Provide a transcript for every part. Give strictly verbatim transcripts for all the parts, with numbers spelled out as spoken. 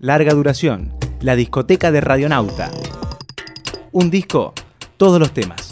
Larga duración, la discoteca de Radionauta. Un disco, todos los temas.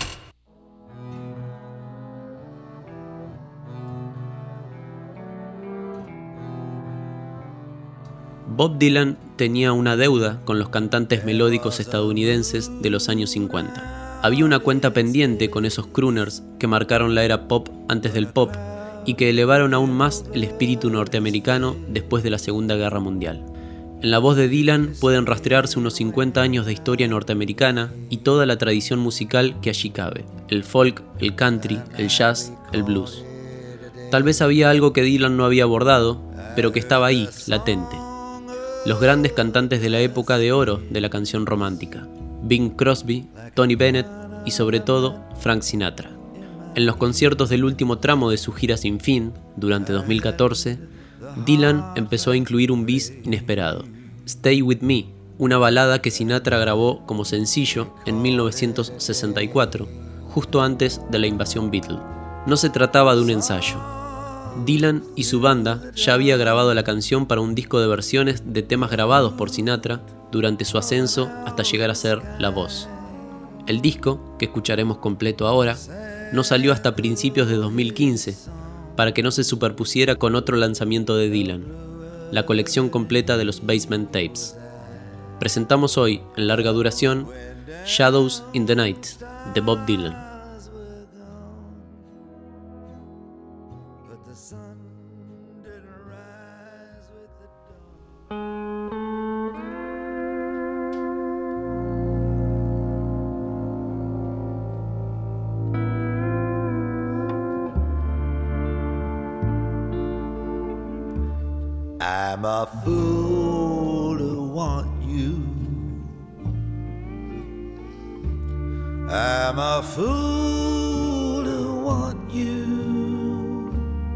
Bob Dylan tenía una deuda con los cantantes melódicos estadounidenses de los años cincuenta. Había una cuenta pendiente con esos crooners que marcaron la era pop antes del pop y que elevaron aún más el espíritu norteamericano después de la Segunda Guerra Mundial. En la voz de Dylan pueden rastrearse unos cincuenta años de historia norteamericana y toda la tradición musical que allí cabe: el folk, el country, el jazz, el blues. Tal vez había algo que Dylan no había abordado, pero que estaba ahí, latente. Los grandes cantantes de la época de oro de la canción romántica: Bing Crosby, Tony Bennett y sobre todo Frank Sinatra. En los conciertos del último tramo de su gira sin fin, durante dos mil catorce, Dylan empezó a incluir un bis inesperado: Stay With Me, una balada que Sinatra grabó como sencillo en mil novecientos sesenta y cuatro, justo antes de la invasión Beatle. No se trataba de un ensayo. Dylan y su banda ya había grabado la canción para un disco de versiones de temas grabados por Sinatra durante su ascenso hasta llegar a ser la voz. El disco, que escucharemos completo ahora, no salió hasta principios de dos mil quince, para que no se superpusiera con otro lanzamiento de Dylan, la colección completa de los Basement Tapes. Presentamos hoy, en larga duración, Shadows in the Night, de Bob Dylan. I'm a fool to want you. I'm a fool to want you.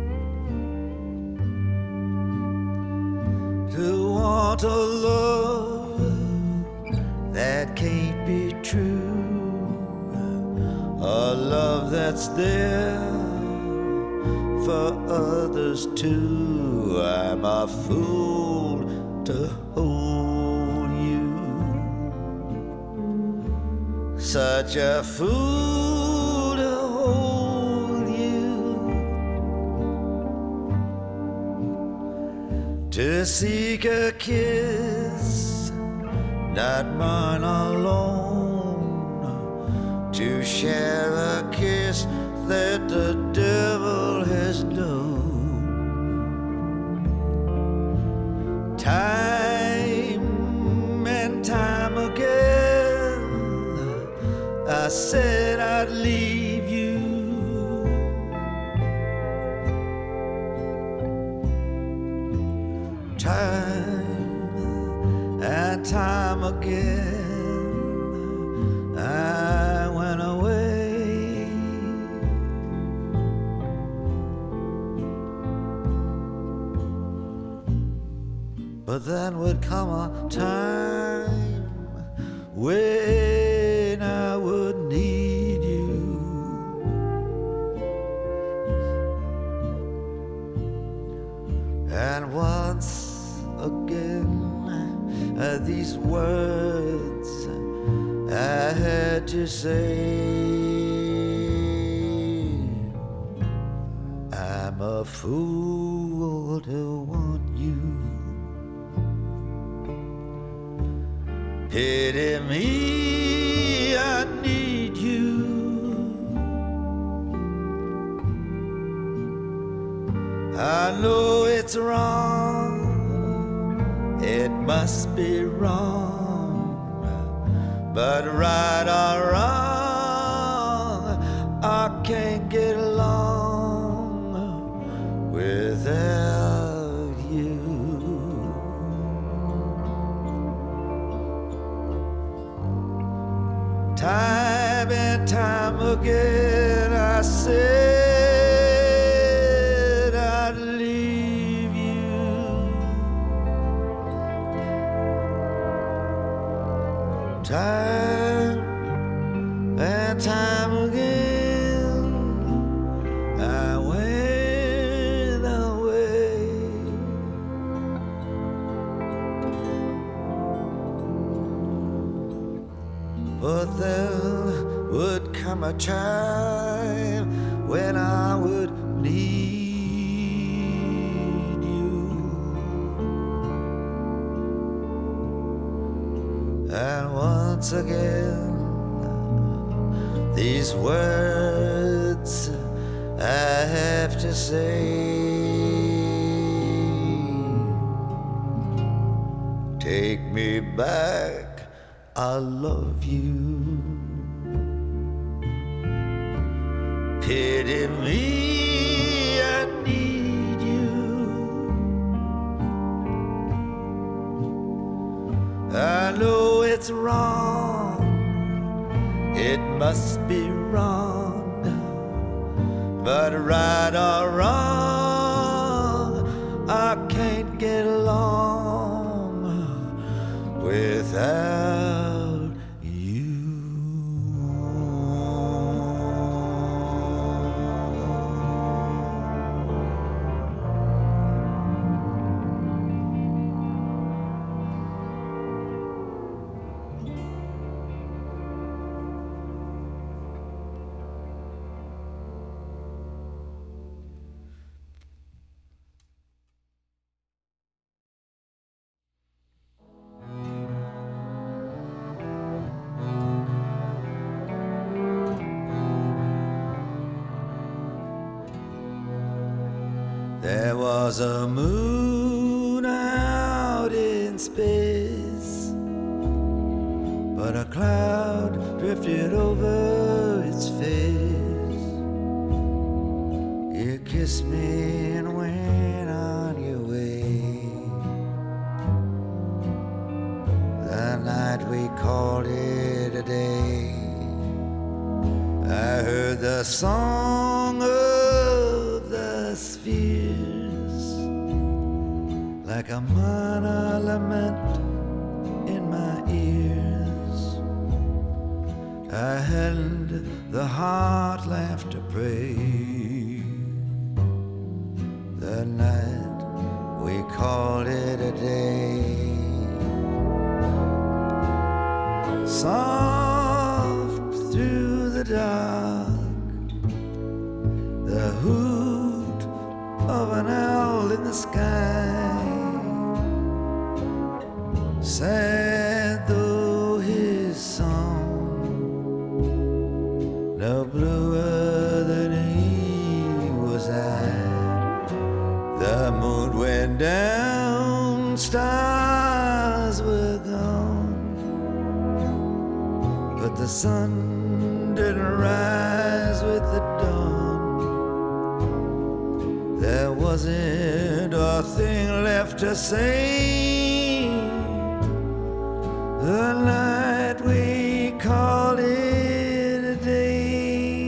To want a love that can't be true. A love that's there for others too. I'm a fool to hold you. Such a fool to hold you. To seek a kiss, not mine alone. To share a kiss that the devil has known. Time and time again I said I'd leave you. Time and time again I went away. But then would come a time when I would need you. And once again, uh, these words I had to say. I'm a fool to want you. Pity me, I need you. I know it's wrong, it must be wrong, but right or wrong, I can't get along without you. Time and time again I said I'd leave you. Time and time again I went away. but there would come a time when I would need you. And once again, these words I have to say. Take me back, I love you. Pity me, I need you. I know it's wrong, it must be wrong, but right or wrong, I can't get along without you. There was a moon out in space, but a cloud drifted over its face. You kissed me and went on your way. The night we called it a day. I heard the song of the spheres like a minor lament in my ears. I hadn't the heart left to pray. The night we called it a day. Soft through the dark, the hoot of an owl in the sky. Sad though his song, no bluer than he was I. The moon went down, stars were gone, but the sun didn't rise with the dawn. There wasn't a thing left to say. The night we called it a day.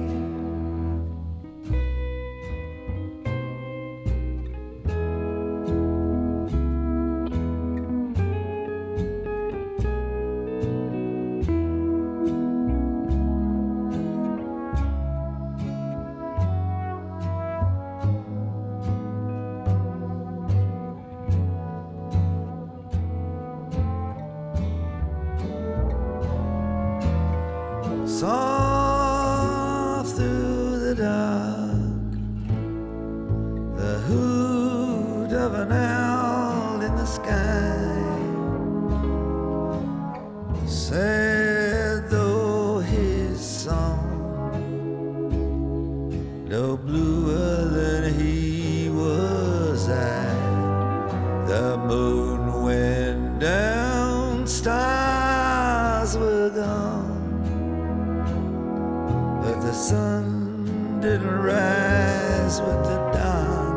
Soft through the dark, the hoot of an owl in the sky. Sad though his song, no bluer than he was I. The moon went down, stars were gone, but the sun didn't rise with the dawn.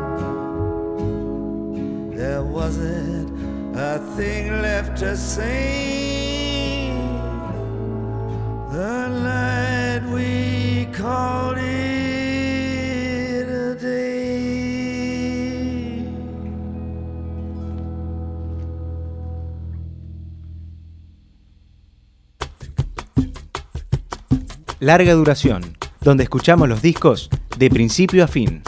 There wasn't a thing left to say. The night we called it a day. Larga duración, donde escuchamos los discos de principio a fin.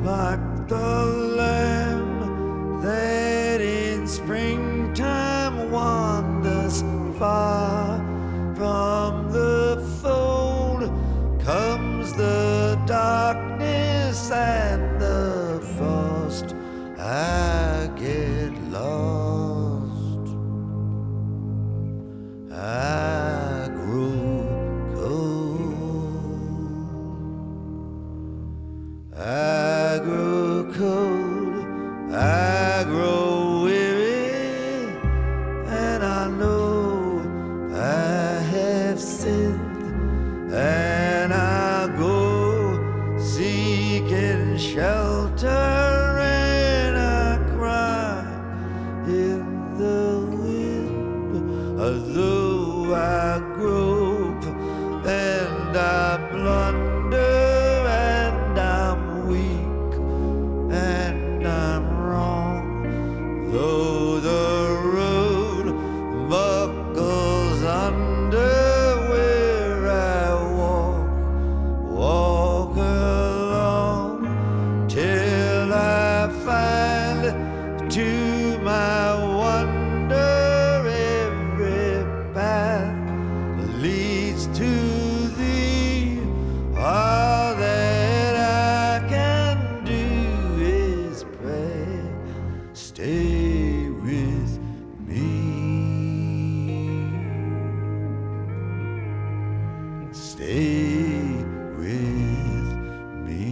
like the lamb that in springtime wanders far from the fold. Comes the darkness and the frost, I get lost, I grow cold, I grow cold, I grow weary, and I know I have sinned, and I go seeking shelter, and I cry in the wind, although I grope and I blunder and I'm weak and I'm wrong, though the road buckles under where I walk, walk along till I find to my wonder every path leads to thee. All that I can do is pray, stay with me, stay with me.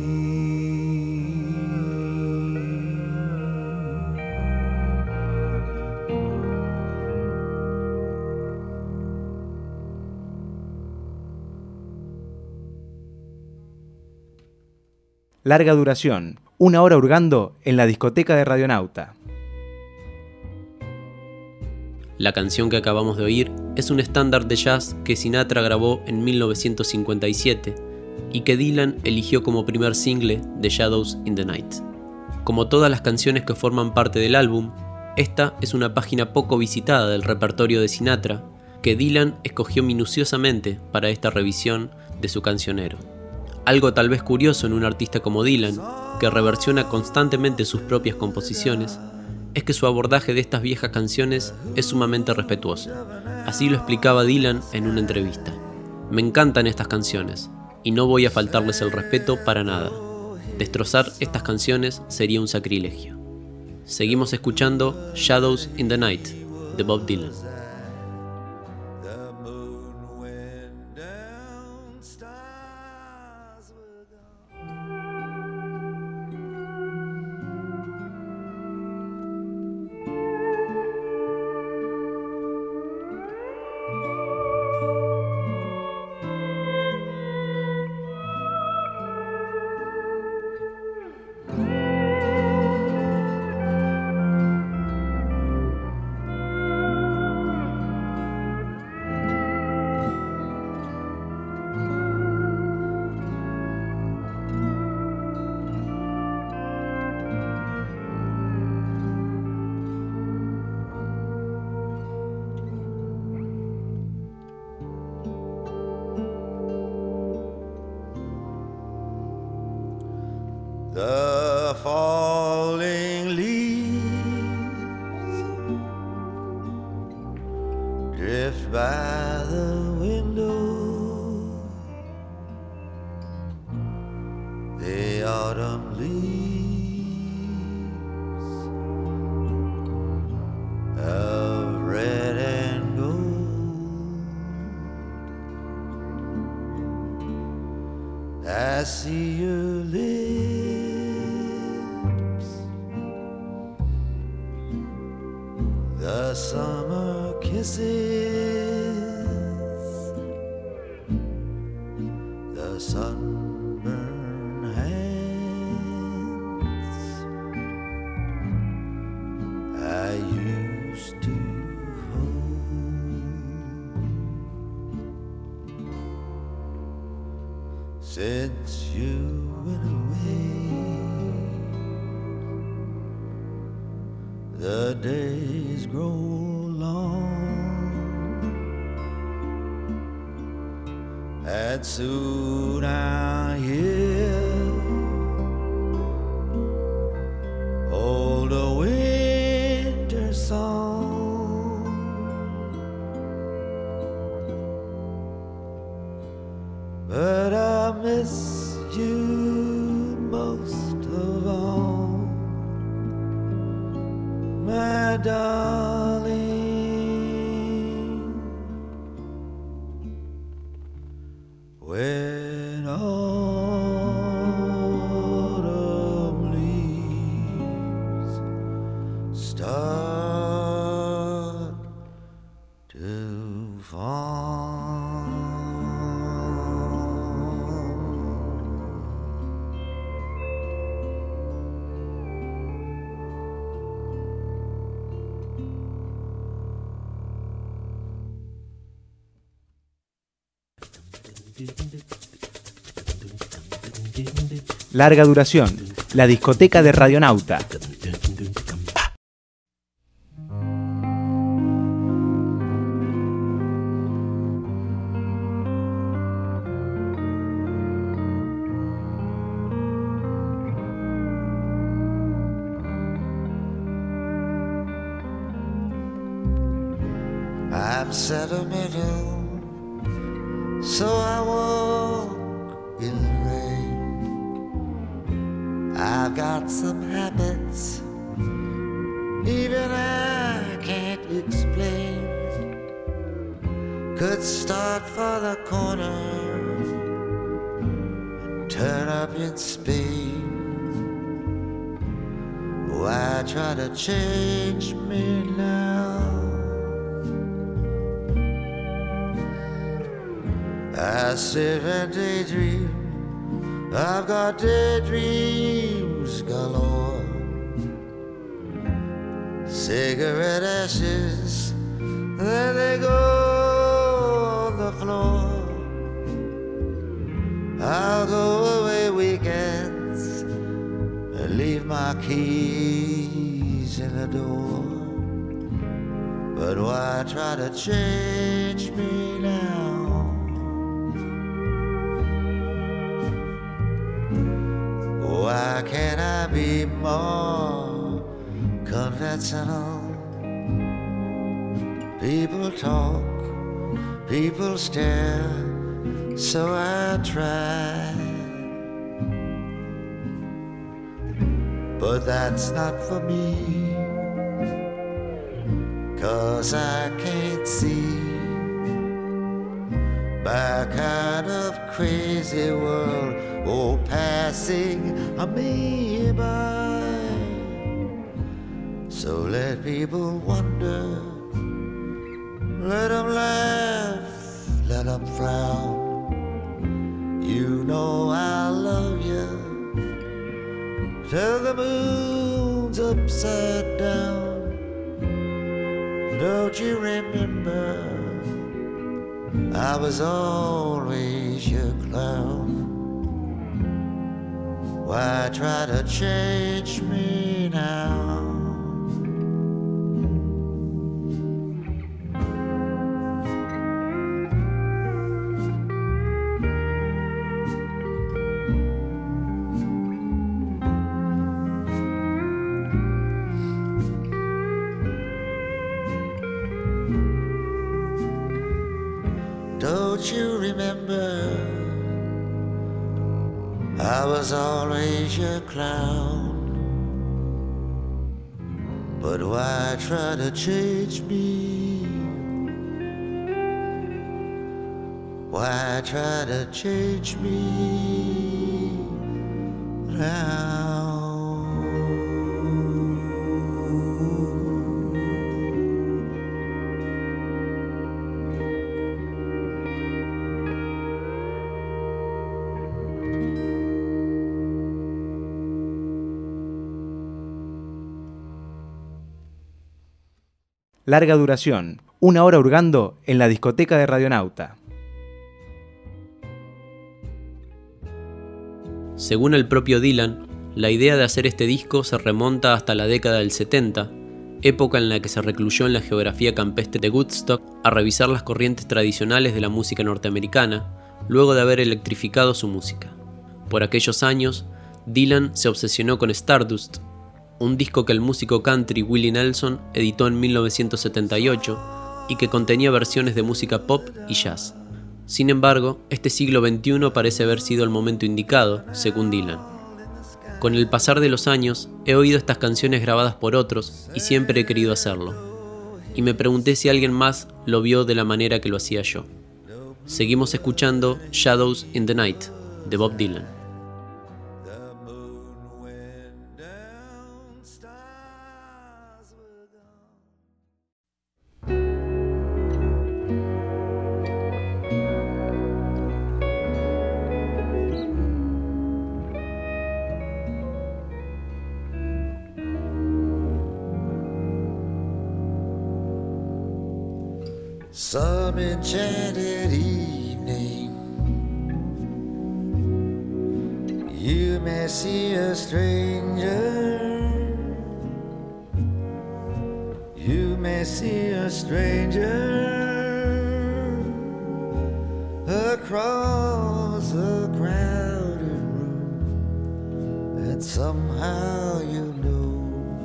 Larga duración, una hora hurgando en la discoteca de Radionauta. La canción que acabamos de oír es un estándar de jazz que Sinatra grabó en mil novecientos cincuenta y siete y que Dylan eligió como primer single de Shadows in the Night. Como todas las canciones que forman parte del álbum, esta es una página poco visitada del repertorio de Sinatra que Dylan escogió minuciosamente para esta revisión de su cancionero. Algo tal vez curioso en un artista como Dylan, que reversiona constantemente sus propias composiciones, es que su abordaje de estas viejas canciones es sumamente respetuoso. Así lo explicaba Dylan en una entrevista. Me encantan estas canciones, y no voy a faltarles el respeto para nada. Destrozar estas canciones sería un sacrilegio. Seguimos escuchando Shadows in the Night, de Bob Dylan. The falling leaves drift by the window, the autumn leaves of red and gold. I see your lips, the summer kisses, the sunburned hands I used to hold. Since you went away, the days grow long, and soon I hear darling, when autumn leaves start to fall. Larga duración, la discoteca de Radionauta. I'm sentimental, so I walk in the rain. I've got some habits even I can't explain. Could start for the corner and turn up in Spain. Why try to change me now? I sit and daydream, I've got daydreams galore. Cigarette ashes, there they go on the floor. I'll go away weekends and leave my keys in the door. But why try to change me now? Why can't I be more conventional? People talk, people stare, so I try. But that's not for me, 'cause I can't see my kind of crazy world, oh, passing me by. So let people wonder, let them laugh, let them frown. You know I love you till the moon's upside down. Don't you remember, I was always your clown. Why try to change me now? Don't you remember, I was always your clown. But why try to change me? Why try to change me now? Larga duración, una hora hurgando en la discoteca de Radionauta. Según el propio Dylan, la idea de hacer este disco se remonta hasta la década del setenta, época en la que se recluyó en la geografía campestre de Woodstock a revisar las corrientes tradicionales de la música norteamericana, luego de haber electrificado su música. Por aquellos años, Dylan se obsesionó con Stardust, un disco que el músico country Willie Nelson editó en mil novecientos setenta y ocho y que contenía versiones de música pop y jazz. Sin embargo, este siglo veintiuno parece haber sido el momento indicado, según Dylan. Con el pasar de los años, he oído estas canciones grabadas por otros y siempre he querido hacerlo. Y me pregunté si alguien más lo vio de la manera que lo hacía yo. Seguimos escuchando Shadows in the Night, de Bob Dylan. Some enchanted evening, you may see a stranger, you may see a stranger across a crowded room, and somehow you know,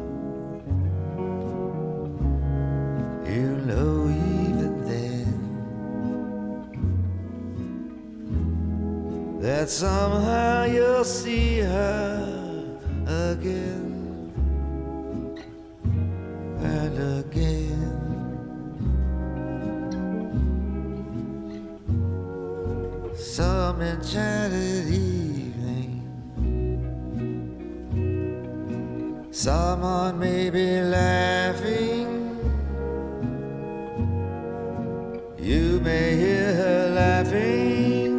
you know even then, that somehow you'll see her again and again. Some enchanted evening, someone may be laughing, you may hear her laughing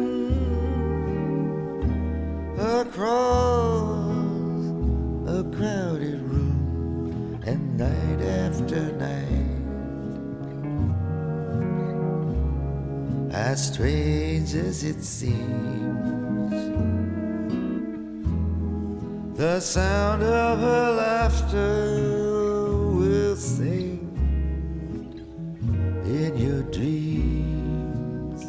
across a crowded room, and night after night, as strange as it seems, the sound of her laughter will sing in your dreams.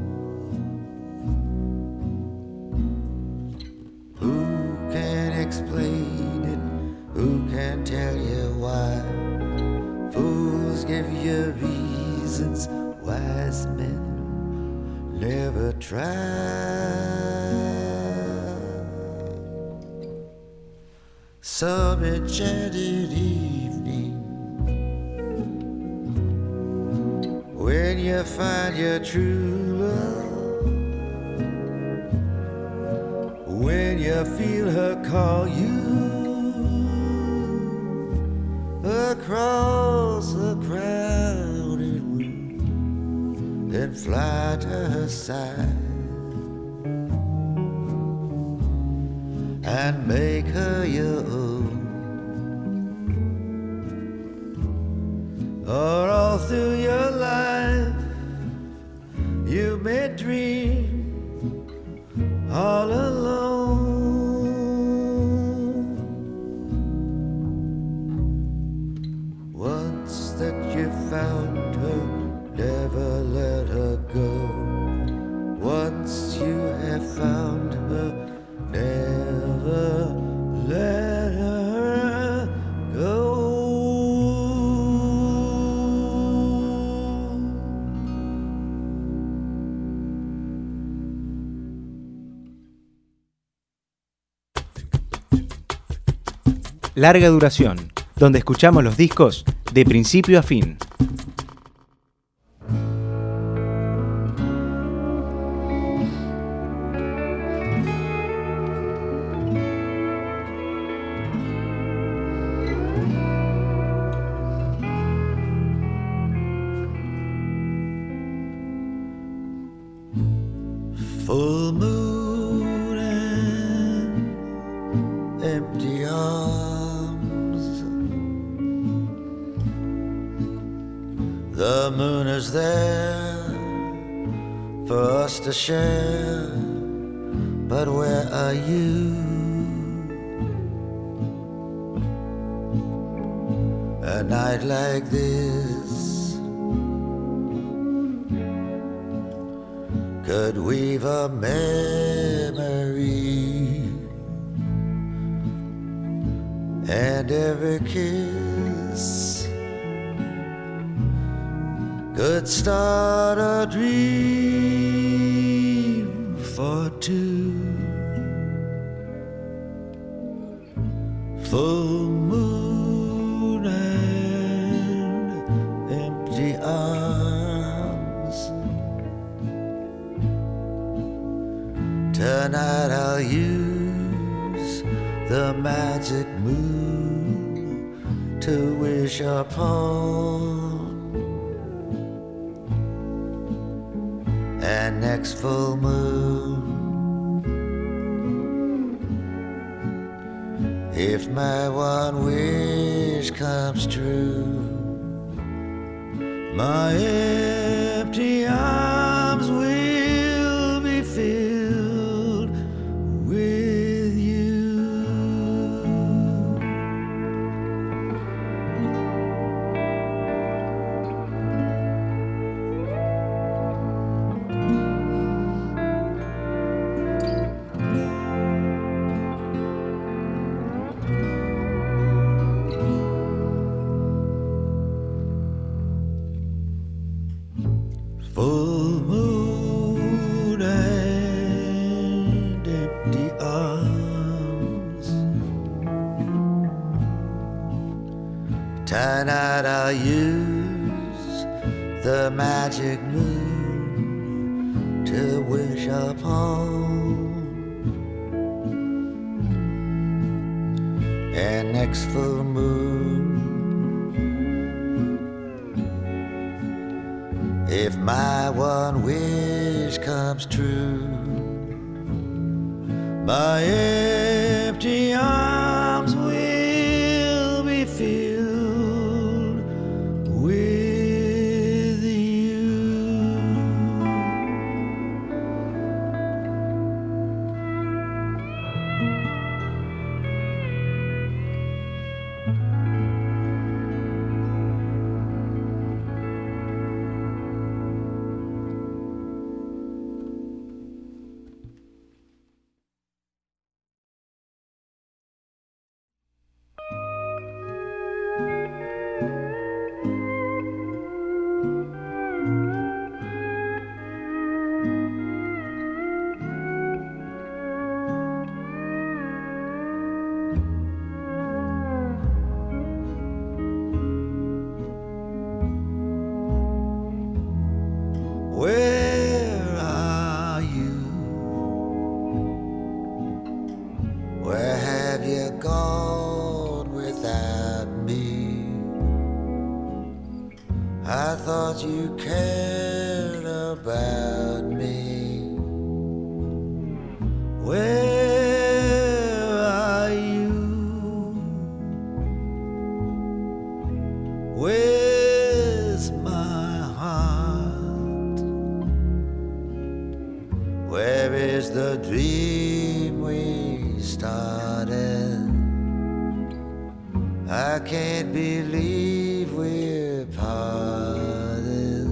Who can explain it? Who can tell you why? Fools give you reasons, wise men never try. Some enchanted evening, when you find your true love, when you feel her call you across a crowded room, then fly to her side and make her your own. Or all through your life you may dream all alone. Once that you found her, never let her go. Once you have found her, never let her go. Larga duración, donde escuchamos los discos de principio a fin. Full moon and empty arms, the moon is there for us to share, but where are you? A night like this could weave a memory, and every kiss could start a dream for two. full moon and empty arms. Tonight I'll use the magic moon to wish upon. And next full moon, if my one wish comes true, my empty arms will be filled with you. Full moon and empty arms. Tonight I'll use the magic moon to wish upon. And next full moon, if my one wish comes true, my empty arms will be filled with you. Where are you? Where have you gone without me? I thought you cared about me. Where are you? Where's my heart? Where is the dream we started? I can't believe we're parted.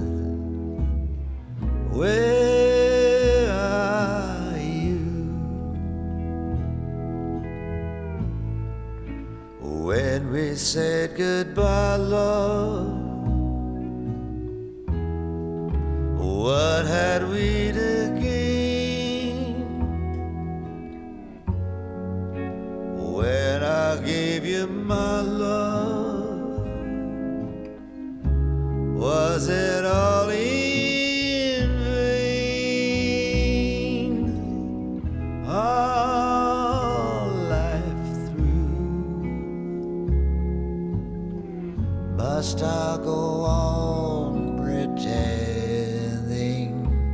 Where are you? When we said goodbye, love, what had we to gain? When I gave you my love, was it all in vain? All life through, must I go on pretending?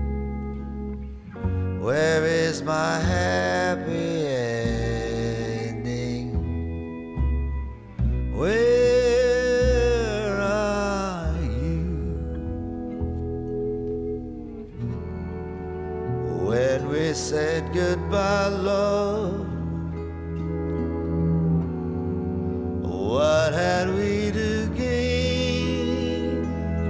Where is my happy ending? Where are you? When we said goodbye, love, what had we to gain?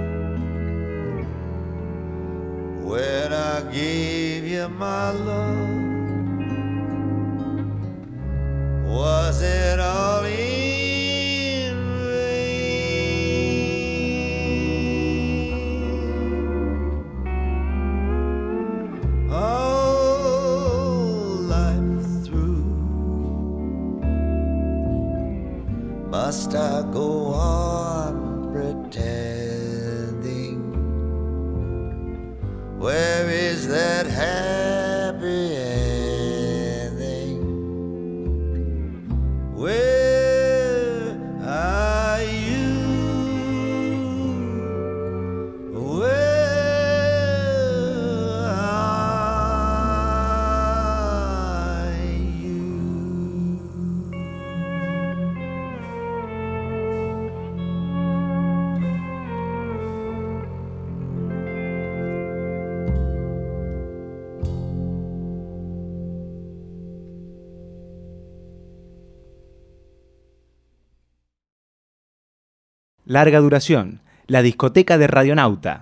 When I gave you my love, was it all in vain? All life through, Must I go on pretending? Where is that happy ending? Where are you? Where are you? Larga duración, la discoteca de Radionauta.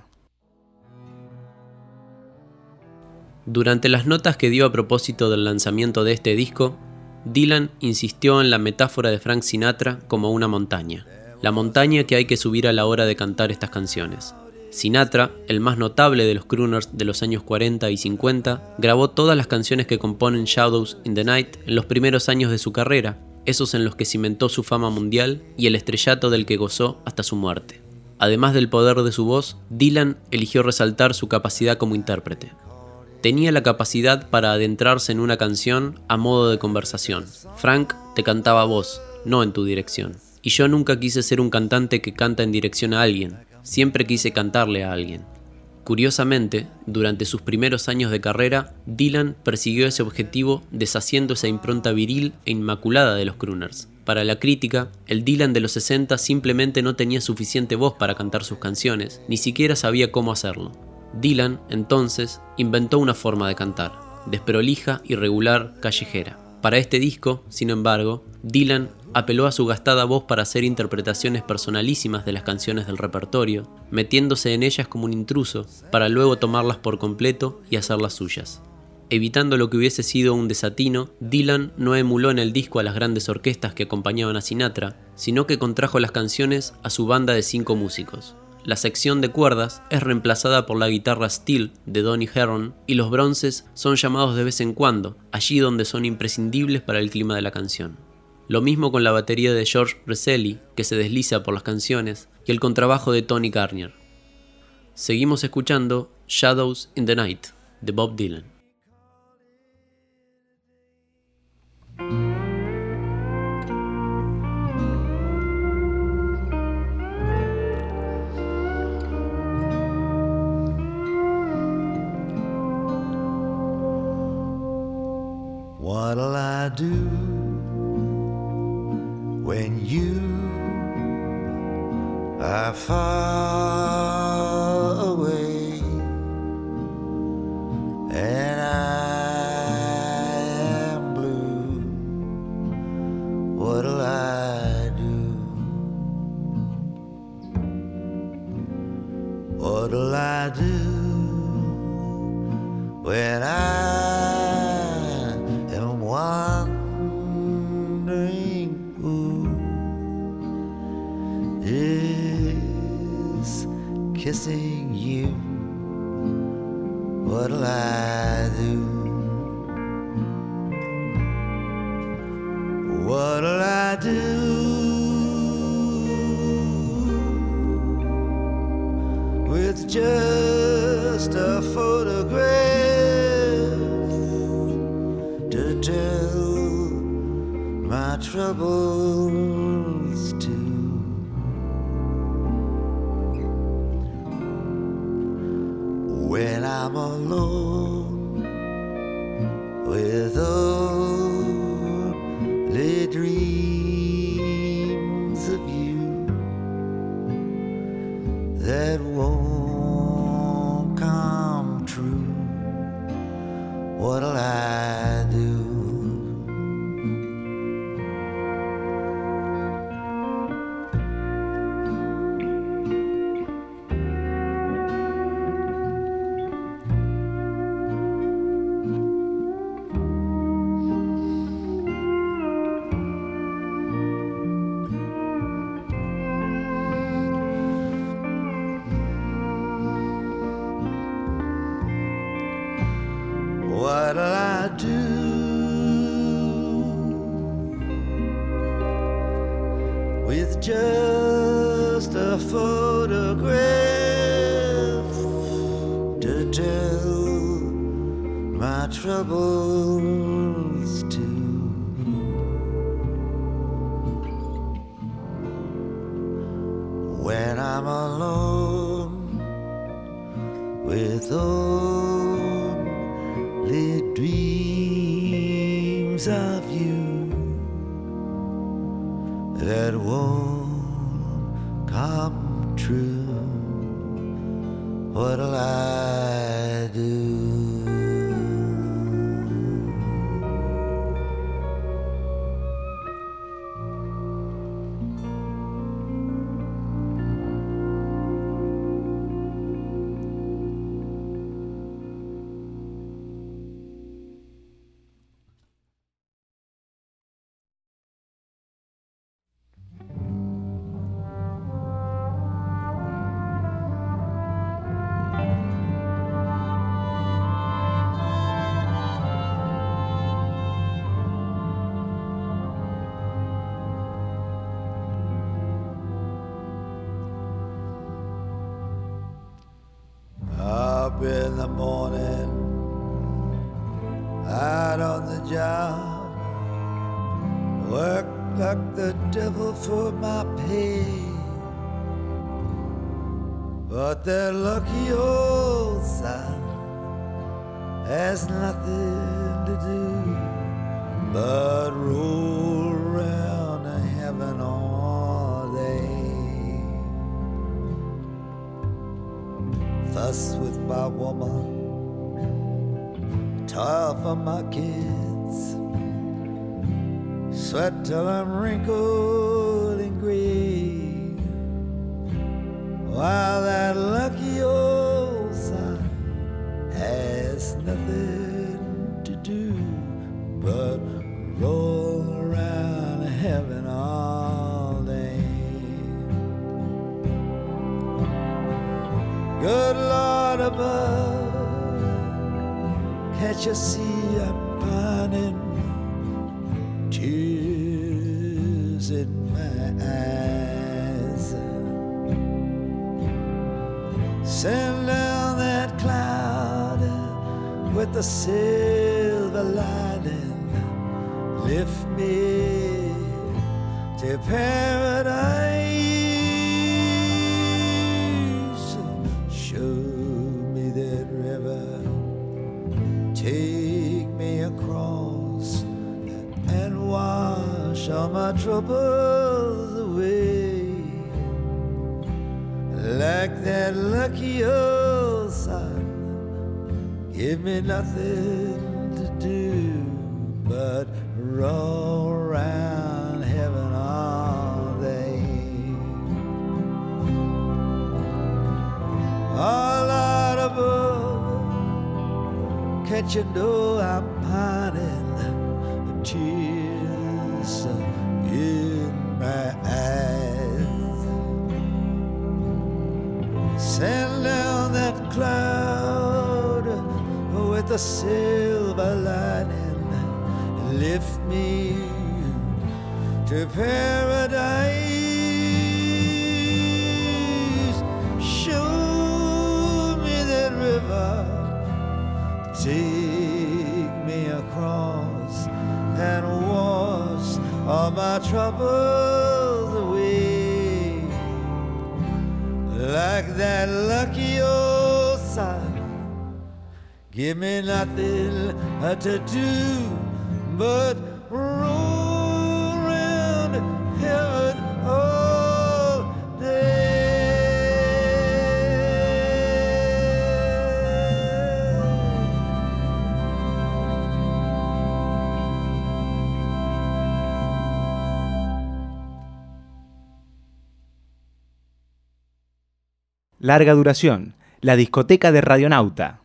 Durante las notas que dio a propósito del lanzamiento de este disco, Dylan insistió en la metáfora de Frank Sinatra como una montaña, la montaña que hay que subir a la hora de cantar estas canciones. Sinatra, el más notable de los crooners de los años cuarenta y cincuenta, grabó todas las canciones que componen Shadows in the Night en los primeros años de su carrera, esos en los que cimentó su fama mundial y el estrellato del que gozó hasta su muerte. Además del poder de su voz, Dylan eligió resaltar su capacidad como intérprete. Tenía la capacidad para adentrarse en una canción a modo de conversación. Frank te cantaba a vos, no en tu dirección. Y yo nunca quise ser un cantante que canta en dirección a alguien, siempre quise cantarle a alguien. Curiosamente, durante sus primeros años de carrera, Dylan persiguió ese objetivo deshaciendo esa impronta viril e inmaculada de los crooners. Para la crítica, el Dylan de los sesenta simplemente no tenía suficiente voz para cantar sus canciones, ni siquiera sabía cómo hacerlo. Dylan, entonces, inventó una forma de cantar, desprolija, irregular, callejera. Para este disco, sin embargo, Dylan apeló a su gastada voz para hacer interpretaciones personalísimas de las canciones del repertorio, metiéndose en ellas como un intruso, para luego tomarlas por completo y hacerlas suyas. Evitando lo que hubiese sido un desatino, Dylan no emuló en el disco a las grandes orquestas que acompañaban a Sinatra, sino que contrajo las canciones a su banda de cinco músicos. La sección de cuerdas es reemplazada por la guitarra steel de Donny Herron y los bronces son llamados de vez en cuando, allí donde son imprescindibles para el clima de la canción. Lo mismo con la batería de George Reselli, que se desliza por las canciones, y el contrabajo de Tony Garnier. Seguimos escuchando Shadows in the Night, de Bob Dylan. What'll I do when you are far away and I am blue? What'll I do? What'll I do when I am wondering who is kissing you? What'll I do? What'll I do with just a photograph to tell my troubles to? When I'm alone with only dreams of you that won't come true, what'll I do? with just a photograph to tell my troubles to. When I'm alone with only dreams of you that won't come true, what'll I do? Up in the morning, out on the job, work like the devil for my pay. But that lucky old son has nothing to do but roll around heaven all day. Fuss with my woman, toil for my kids, sweat till I'm wrinkled and gray, while that lucky old son has nothing to do but roll around heaven all day. Good Lord above, can't you see I'm pining? Tears in my eyes. Send down that cloud with the silver lining, lift me to paradise. Show me that river, take me across and wash all my troubles away. Like that lucky old sun, give me nothing to do but roll around heaven all day. All out above, can't you know I'm pining? Tears in my eyes. Send down that cloud with the silver lining, lift me to paradise. Show me that river, take me across and wash all my troubles away. Like that lucky old sun, give me nothing to do but roll around heaven all day. Larga duración, la discoteca de Radionauta.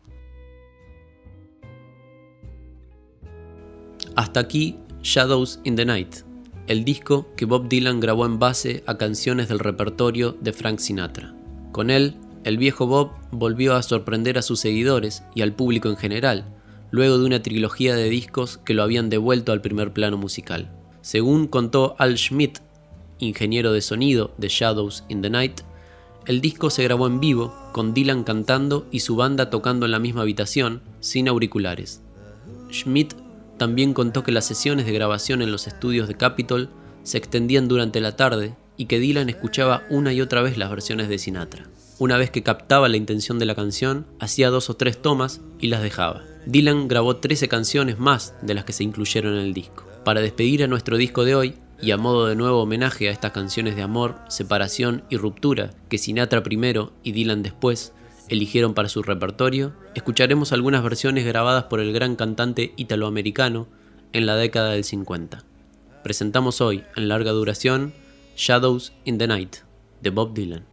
Hasta aquí Shadows in the Night, el disco que Bob Dylan grabó en base a canciones del repertorio de Frank Sinatra. Con él, el viejo Bob volvió a sorprender a sus seguidores y al público en general, luego de una trilogía de discos que lo habían devuelto al primer plano musical. Según contó Al Schmitt, ingeniero de sonido de Shadows in the Night, el disco se grabó en vivo, con Dylan cantando y su banda tocando en la misma habitación, sin auriculares. Schmidt también contó que las sesiones de grabación en los estudios de Capitol se extendían durante la tarde y que Dylan escuchaba una y otra vez las versiones de Sinatra. Una vez que captaba la intención de la canción, hacía dos o tres tomas y las dejaba. Dylan grabó trece canciones más de las que se incluyeron en el disco. Para despedir a nuestro disco de hoy, y a modo de nuevo homenaje a estas canciones de amor, separación y ruptura que Sinatra primero y Dylan después eligieron para su repertorio, escucharemos algunas versiones grabadas por el gran cantante italoamericano en la década del cincuenta. Presentamos hoy, en larga duración, Shadows in the Night, de Bob Dylan.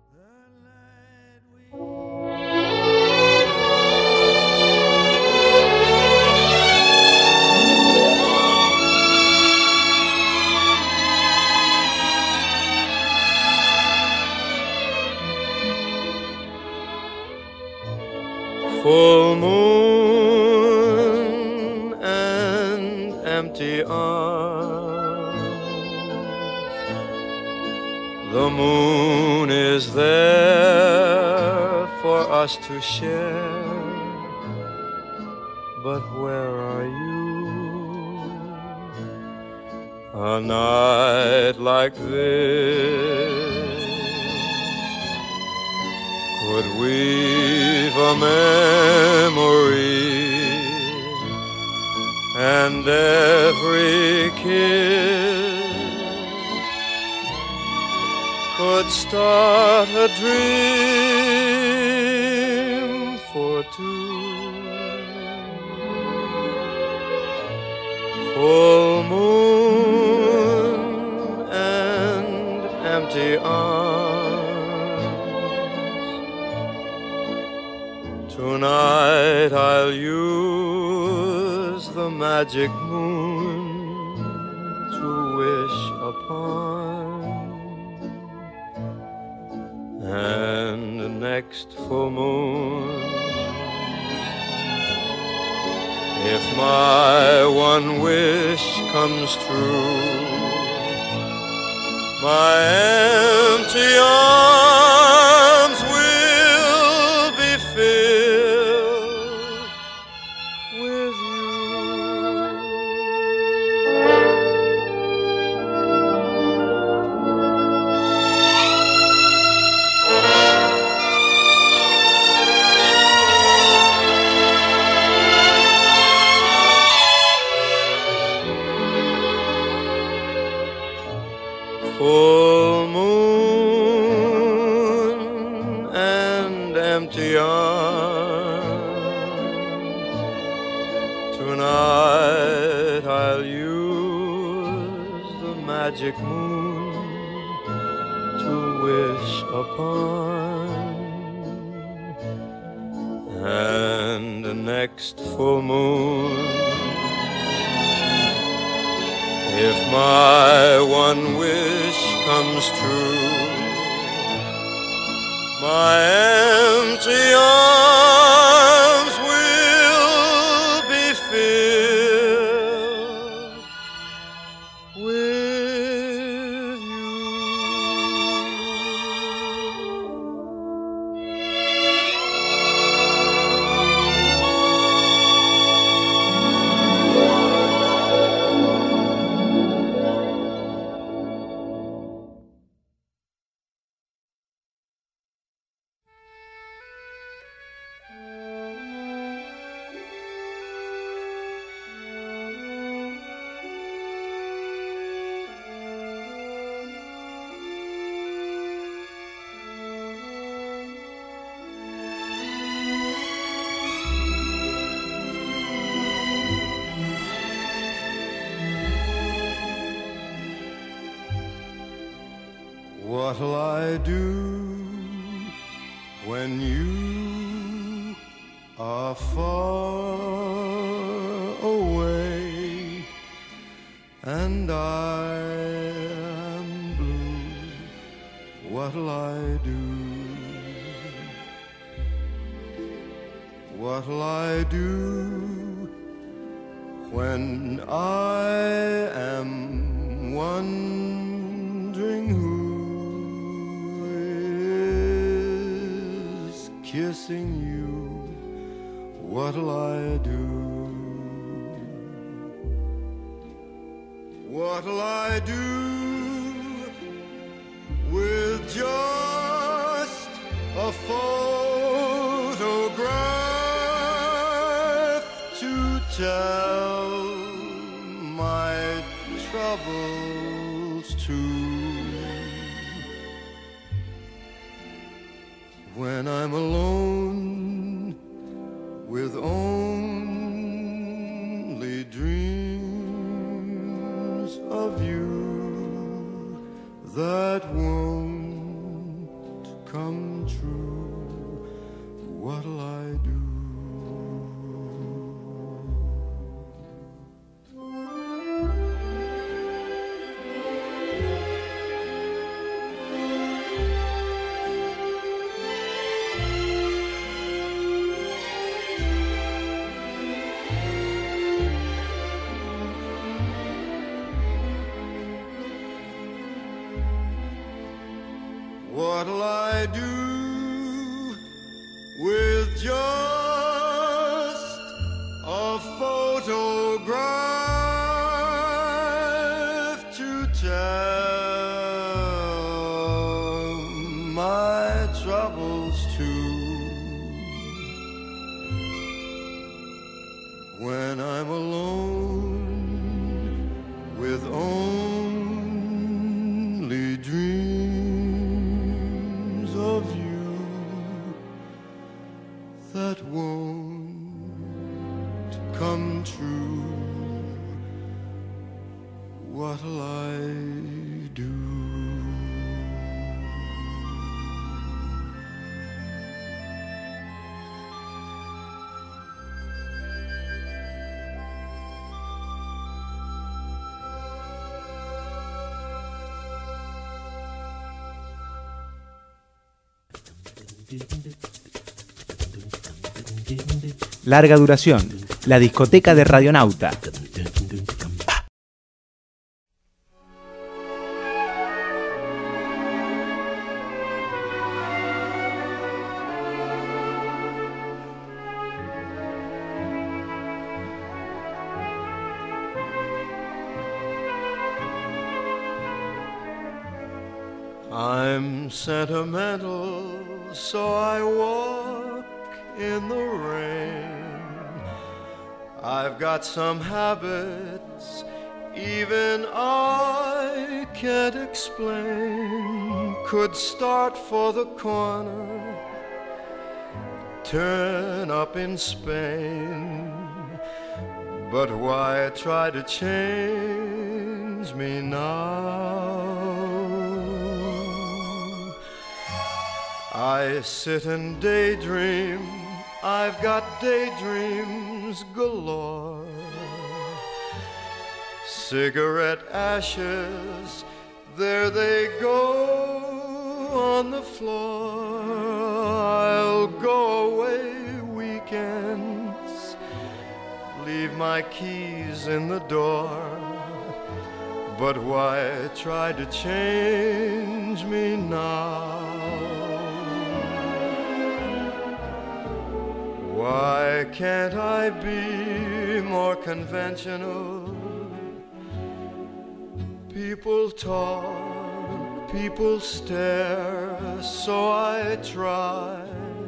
Full moon and empty arms. The moon is there for us to share, but where are you? A night like this could weave a memory, and every kiss could start a dream for two. Full moon and empty arms. Tonight I'll use the magic moon to wish upon, and the next full moon, if my one wish comes true, my empty arms will be filled with full moon and empty arms. Tonight I'll use the magic moon to wish upon, and the next full moon, if my one wish comes true, my empty arms will be filled with you. What'll I do when you are far away and I am blue? What'll I do? What'll I do when I am wondering who missing you. What'll I do? What'll I do with just a photograph to tell my troubles to? When I'm alone with only dreams of you that won't come true, what'll I do? What'll I do with just a photograph to tell my troubles to? When I'm alone with only dreams of you that won't come true, what'll I do? Larga duración, la discoteca de Radionauta. I'm sentimental, so I walk in the rain. I've got some habits even I can't explain. Could start for the corner, turn up in Spain, but why try to change me now? I sit and daydream, I've got daydreams galore. Cigarette ashes, there they go on the floor. I'll go away weekends, leave my keys in the door, but why try to change me now? Why can't I be more conventional? People talk, people stare, so I try.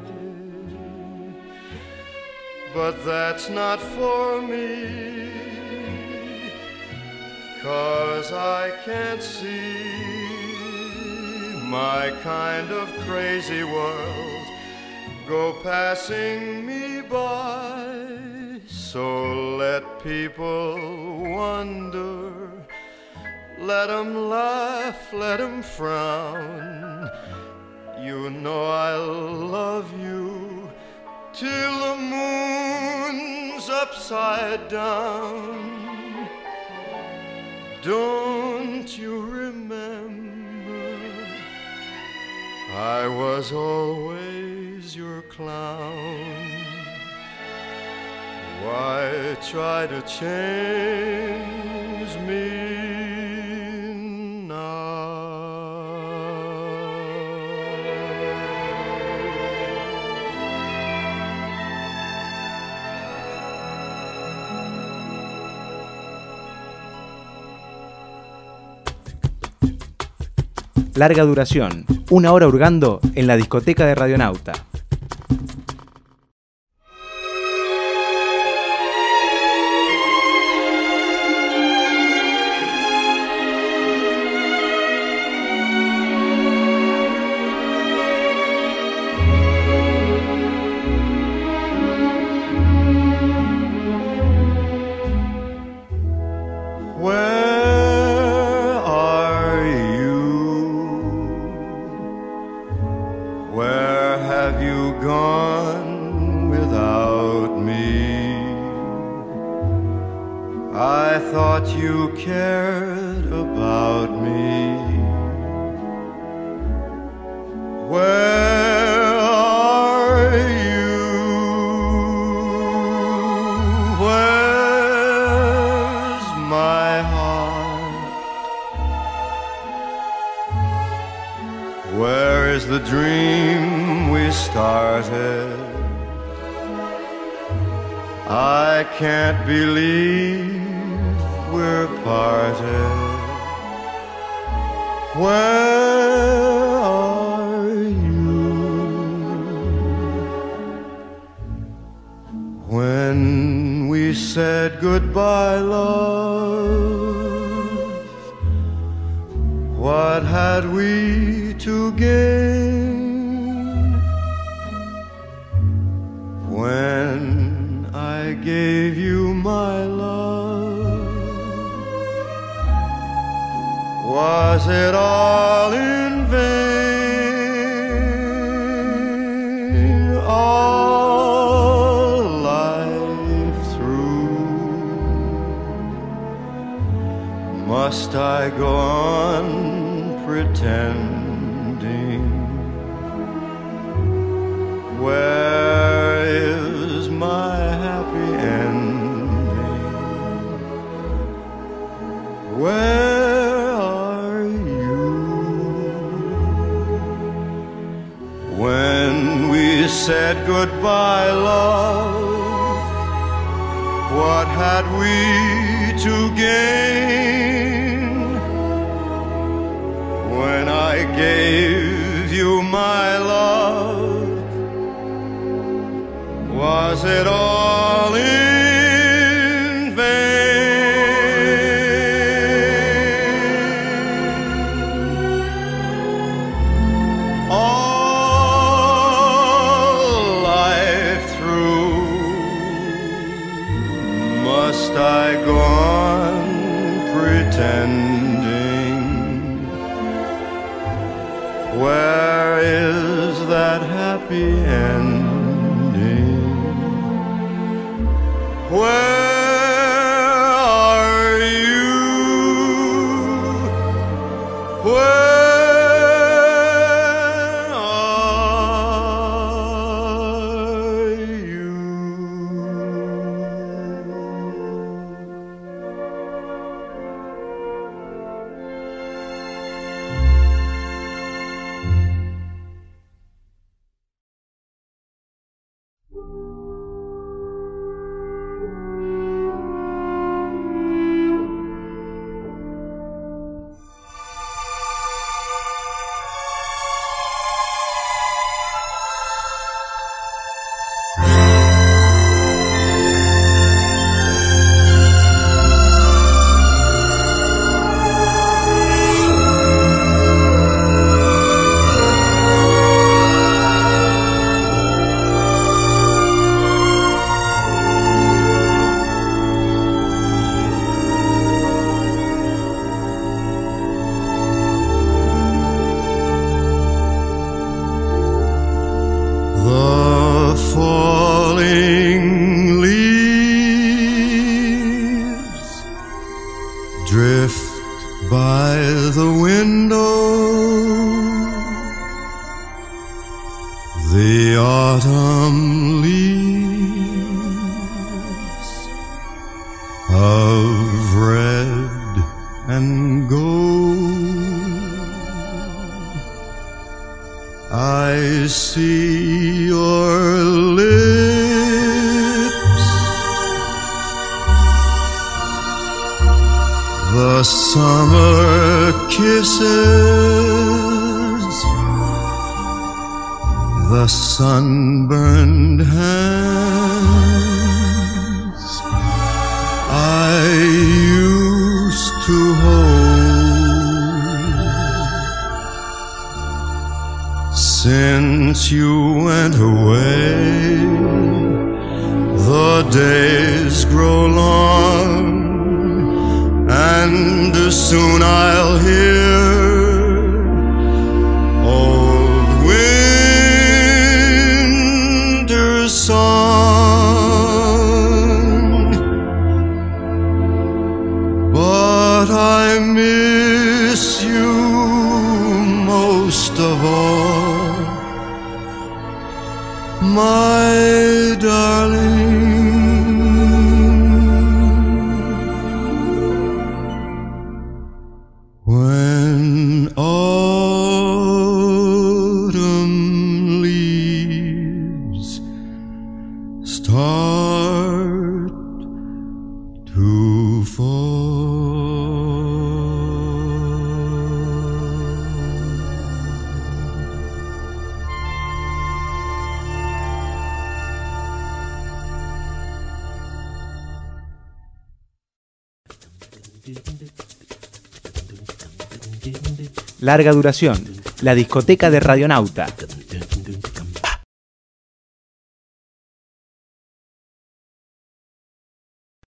But that's not for me, 'cause I can't see my kind of crazy world go passing me by. So let people wonder, let them laugh, let them frown. You know I'll love you till the moon's upside down. Don't you remember, I was always your clown. Why try to change me now? larga duración, una hora hurgando en la discoteca de Radionauta. Must I go on pretending? Where is my happy ending? Where are you? When we said goodbye, love, what had we to gain? When I gave you my love, was it all in vain? All life through, must I go on pretending? Where is that happy ending? Where are you? Where are you? the summer kisses, the sunburned hands I used to hold. Since you went away, the days grow long, and soon I'll hear old winter's song. But I miss you most of all, my darling. When autumn leaves start to fall, Larga duración, la discoteca de Radionauta.